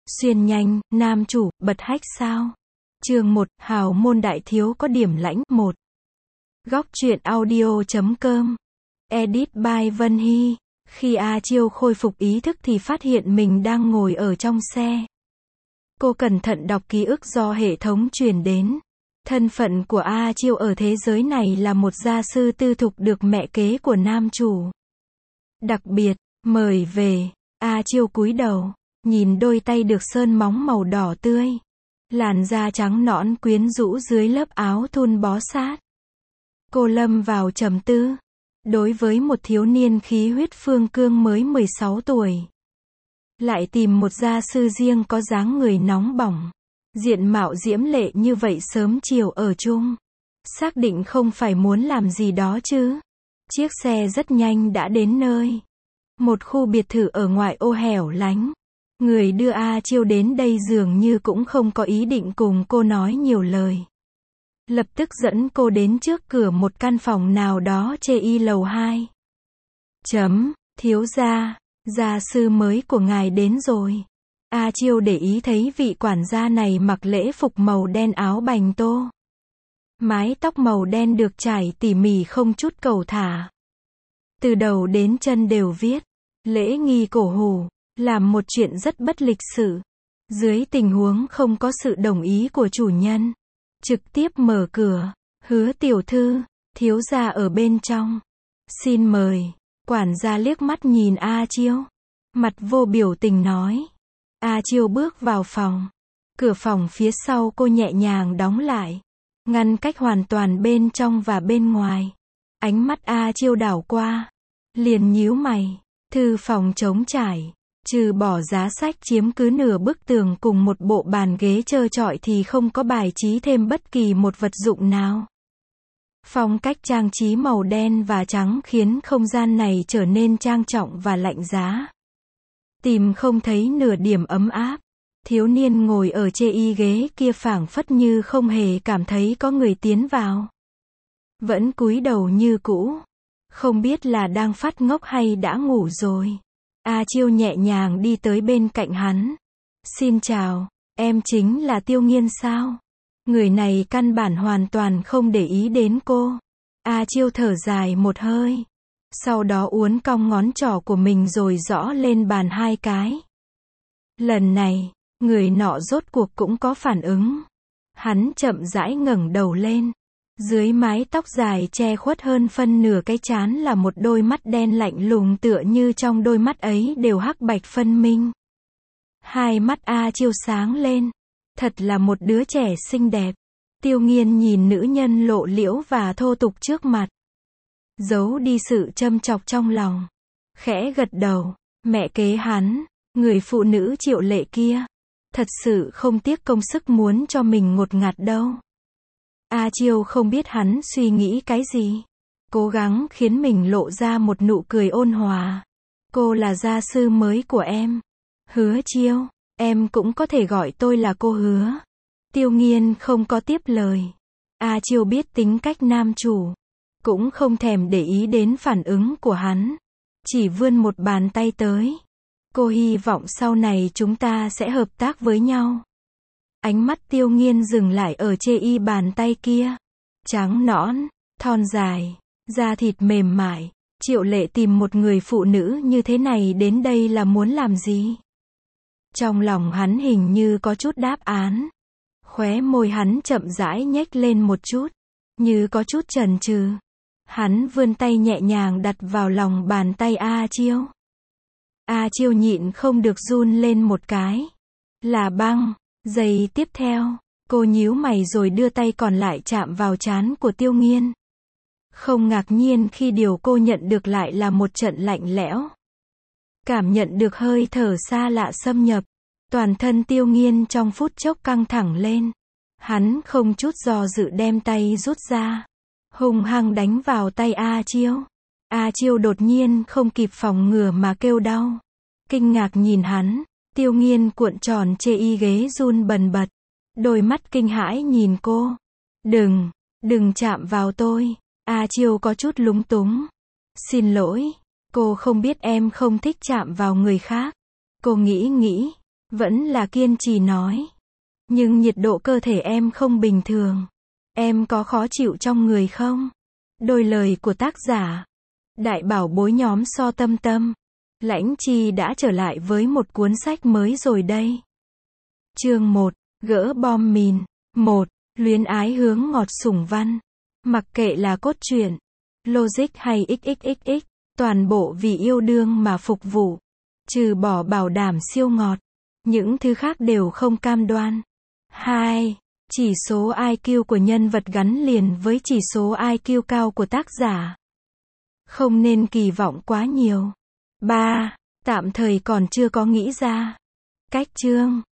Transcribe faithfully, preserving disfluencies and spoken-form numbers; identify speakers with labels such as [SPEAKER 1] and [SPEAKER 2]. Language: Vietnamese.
[SPEAKER 1] Xuyên nhanh, nam chủ, bật hách sao? Chương một, hào môn đại thiếu có điểm lãnh, một. Góc truyện audio chấm com. Edit by Vân Hy. Khi A Chiêu khôi phục ý thức thì phát hiện mình đang ngồi ở trong xe. Cô cẩn thận đọc ký ức do hệ thống truyền đến. Thân phận của A Chiêu ở thế giới này là một gia sư tư thục được mẹ kế của nam chủ đặc biệt mời về. A Chiêu cúi đầu, nhìn đôi tay được sơn móng màu đỏ tươi, làn da trắng nõn quyến rũ dưới lớp áo thun bó sát. Cô lâm vào trầm tư. Đối với một thiếu niên khí huyết phương cương mới mười sáu tuổi, lại tìm một gia sư riêng có dáng người nóng bỏng, diện mạo diễm lệ như vậy sớm chiều ở chung, xác định không phải muốn làm gì đó chứ. Chiếc xe rất nhanh đã đến nơi. Một khu biệt thự ở ngoại ô hẻo lánh. Người đưa A Chiêu đến đây dường như cũng không có ý định cùng cô nói nhiều lời. Lập tức dẫn cô đến trước cửa một căn phòng nào đó chê y lầu hai. Chấm, thiếu gia, gia sư mới của ngài đến rồi. A Chiêu để ý thấy vị quản gia này mặc lễ phục màu đen áo bành tô. Mái tóc màu đen được trải tỉ mỉ không chút cầu thả. Từ đầu đến chân đều viết, lễ nghi cổ hủ, làm một chuyện rất bất lịch sự. Dưới tình huống không có sự đồng ý của chủ nhân, trực tiếp mở cửa, hứa tiểu thư, thiếu gia ở bên trong. Xin mời. Quản gia liếc mắt nhìn A Chiêu, mặt vô biểu tình nói. A Chiêu bước vào phòng. Cửa phòng phía sau cô nhẹ nhàng đóng lại, ngăn cách hoàn toàn bên trong và bên ngoài. Ánh mắt A Chiêu đảo qua, liền nhíu mày. Thư phòng trống trải, trừ bỏ giá sách chiếm cứ nửa bức tường cùng một bộ bàn ghế trơ trọi thì không có bài trí thêm bất kỳ một vật dụng nào. Phong cách trang trí màu đen và trắng khiến không gian này trở nên trang trọng và lạnh giá. Tìm không thấy nửa điểm ấm áp. Thiếu niên ngồi ở chê y ghế kia phảng phất như không hề cảm thấy có người tiến vào. Vẫn cúi đầu như cũ. Không biết là đang phát ngốc hay đã ngủ rồi. A Chiêu nhẹ nhàng đi tới bên cạnh hắn. Xin chào, em chính là Tiêu Nghiên sao? Người này căn bản hoàn toàn không để ý đến cô. A Chiêu thở dài một hơi. Sau đó uốn cong ngón trỏ của mình rồi gõ lên bàn hai cái. Lần này, người nọ rốt cuộc cũng có phản ứng. Hắn chậm rãi ngẩng đầu lên. Dưới mái tóc dài che khuất hơn phân nửa cái trán là một đôi mắt đen lạnh lùng tựa như trong đôi mắt ấy đều hắc bạch phân minh. Hai mắt A Chiêu sáng lên. Thật là một đứa trẻ xinh đẹp. Tiêu Nghiên nhìn nữ nhân lộ liễu và thô tục trước mặt, giấu đi sự châm chọc trong lòng. Khẽ gật đầu. Mẹ kế hắn, người phụ nữ Triệu Lệ kia, thật sự không tiếc công sức muốn cho mình ngột ngạt đâu. A Chiêu không biết hắn suy nghĩ cái gì. Cố gắng khiến mình lộ ra một nụ cười ôn hòa. Cô là gia sư mới của em. Hứa Chiêu, em cũng có thể gọi tôi là cô Hứa. Tiêu Nghiên không có tiếp lời. A Chiêu biết tính cách nam chủ, cũng không thèm để ý đến phản ứng của hắn. Chỉ vươn một bàn tay tới. Cô hy vọng sau này chúng ta sẽ hợp tác với nhau. Ánh mắt Tiêu Nghiên dừng lại ở chê y bàn tay kia. Trắng nõn, thon dài, da thịt mềm mại. Triệu Lệ tìm một người phụ nữ như thế này đến đây là muốn làm gì? Trong lòng hắn hình như có chút đáp án. Khóe môi hắn chậm rãi nhếch lên một chút, như có chút chần chừ. Hắn vươn tay nhẹ nhàng đặt vào lòng bàn tay A Chiêu. A Chiêu nhịn không được run lên một cái. Là băng. Giây tiếp theo, cô nhíu mày rồi đưa tay còn lại chạm vào trán của Tiêu Nghiên. Không ngạc nhiên khi điều cô nhận được lại là một trận lạnh lẽo. Cảm nhận được hơi thở xa lạ xâm nhập, toàn thân Tiêu Nghiên trong phút chốc căng thẳng lên. Hắn không chút do dự đem tay rút ra, hung hăng đánh vào tay A Chiêu. A Chiêu đột nhiên không kịp phòng ngừa mà kêu đau. Kinh ngạc nhìn hắn. Tiêu Nghiên cuộn tròn chê y ghế run bần bật. Đôi mắt kinh hãi nhìn cô. Đừng, đừng chạm vào tôi. A Chiêu có chút lúng túng. Xin lỗi, cô không biết em không thích chạm vào người khác. Cô nghĩ nghĩ, Vẫn là kiên trì nói. Nhưng nhiệt độ cơ thể em không bình thường. Em có khó chịu trong người không? Đôi lời của tác giả. Đại bảo bối nhóm So Tâm Tâm. Lãnh Chi đã trở lại với một cuốn sách mới rồi đây. Chương một. Gỡ bom mìn. một. Luyến ái hướng ngọt sủng văn. Mặc kệ là cốt truyện, logic hay xxxx, toàn bộ vì yêu đương mà phục vụ. Trừ bỏ bảo đảm siêu ngọt, những thứ khác đều không cam đoan. hai. Chỉ số i kiu của nhân vật gắn liền với chỉ số i kiu cao của tác giả. Không nên kỳ vọng quá nhiều. ba. Tạm thời còn chưa có nghĩ ra cách chương.